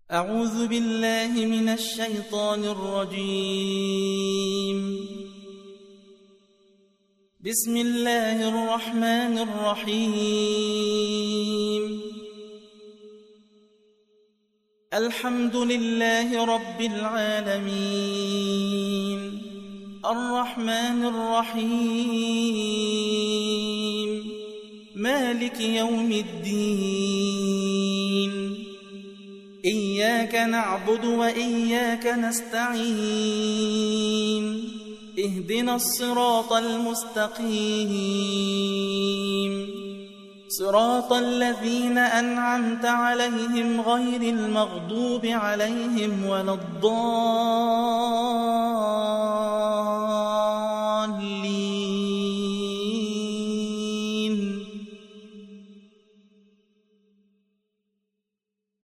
أعوذ بالله من الشيطان الرجيم. بسم الله الرحمن الرحيم. الحمد لله رب العالمين، الرحمن الرحيم، مالك يوم الدين. إياك نعبد وإياك نستعين، اهدنا الصراط المستقيم، صراط الذين أنعمت عليهم غير المغضوب عليهم ولا الضالين.